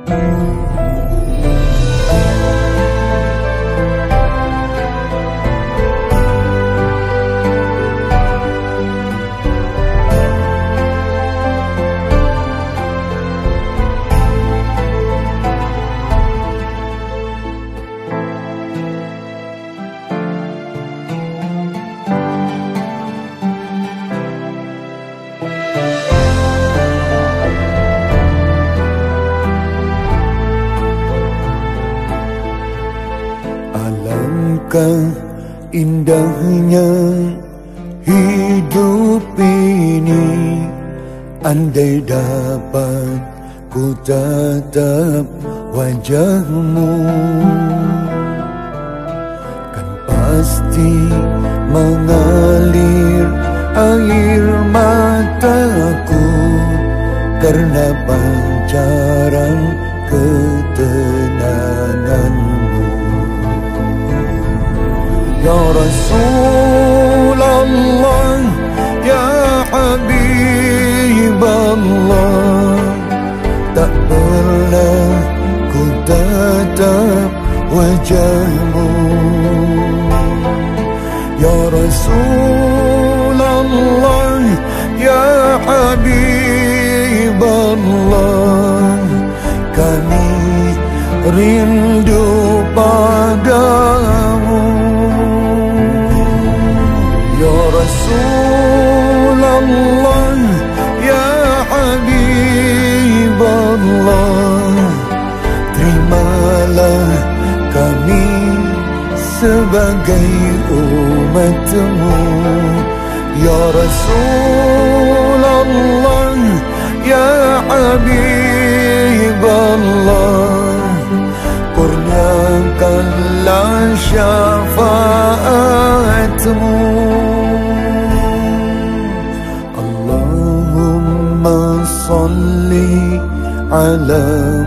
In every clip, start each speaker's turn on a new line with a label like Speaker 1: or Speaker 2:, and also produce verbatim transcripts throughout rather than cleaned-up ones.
Speaker 1: Alangkah indahnya hidup ini, andai dapat ku tatap wajahmu, kan pasti mengalir air mataku karena pancaran ketenanganmu. Ya Rasulullah, ya Habiballah, tak pernah ku tatap wajahmu. Ya Rasulullah, ya Habiballah, kami rindu padamu. Ya Rasulullah, ya Habiballah, terimalah kami sebagai umatmu. Ya Rasulullah, ya Habiballah, kurniakanlah syafaatmu. Allahumma salli ala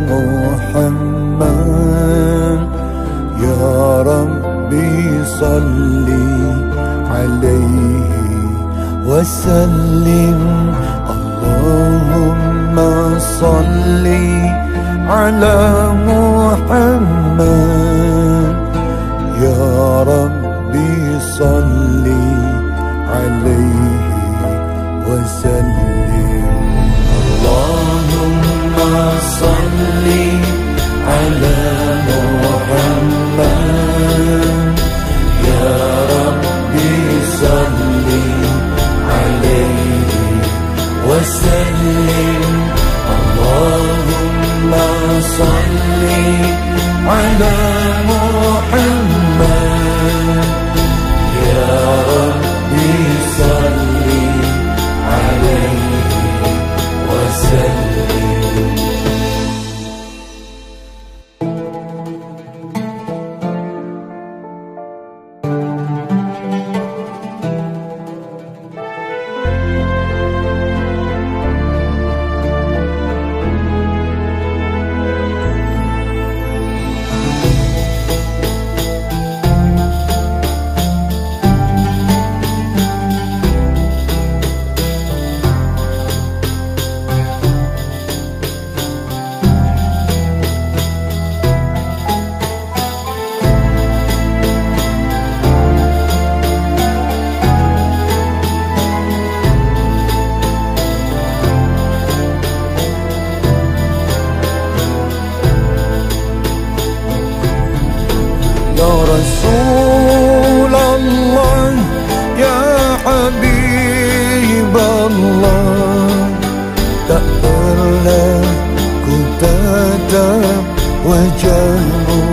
Speaker 1: Muhammad, ya Rabbi salli alaihi wasallim. Allahumma salli ala Muhammad, ya Rabbi salli alaihi wasallim. Allahumma salli ala Muhammad, ya Rabbi salli alaihi wasallim. Allahumma salli ala Muhammad, ya Rabbi salli alaihi wasallim. Ya Rasulullah, ya Habiballah, tak pernah ku tatap wajahmu.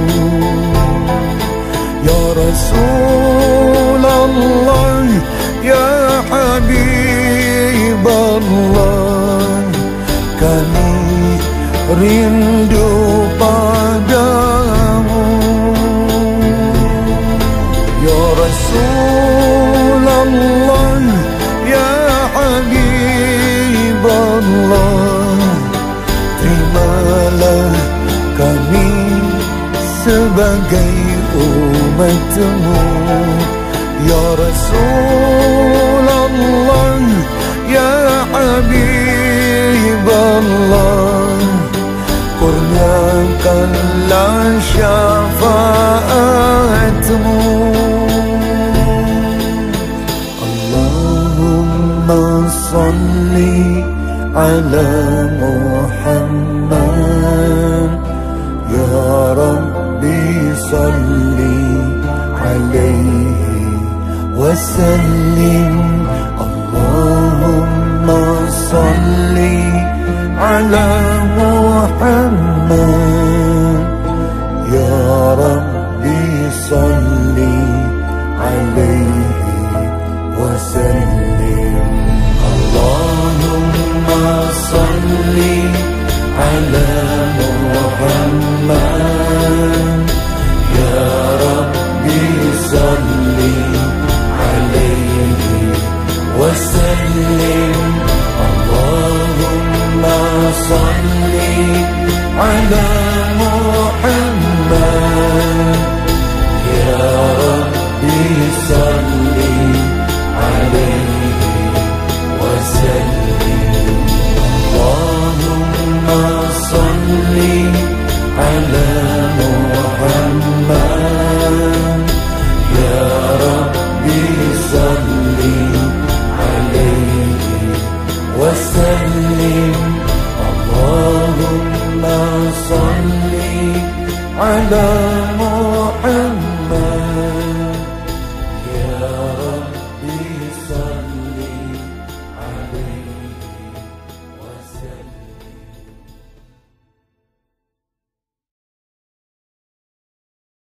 Speaker 1: Ya Rasulullah, ya Habiballah, kami rindu padamu. Ya Rasulullah, ya Habiballah, terimalah kami sebagai umatmu. Ya Rasulullah, ya Habiballah, kurniakanlah وسلم اللهم صل على محمد يا ربي صل عليه وسلم اللهم صل على محمد يا ربي صل عليه وسلم اللهم صل على محمد يا ربي صل عليه وسلم اللهم صل على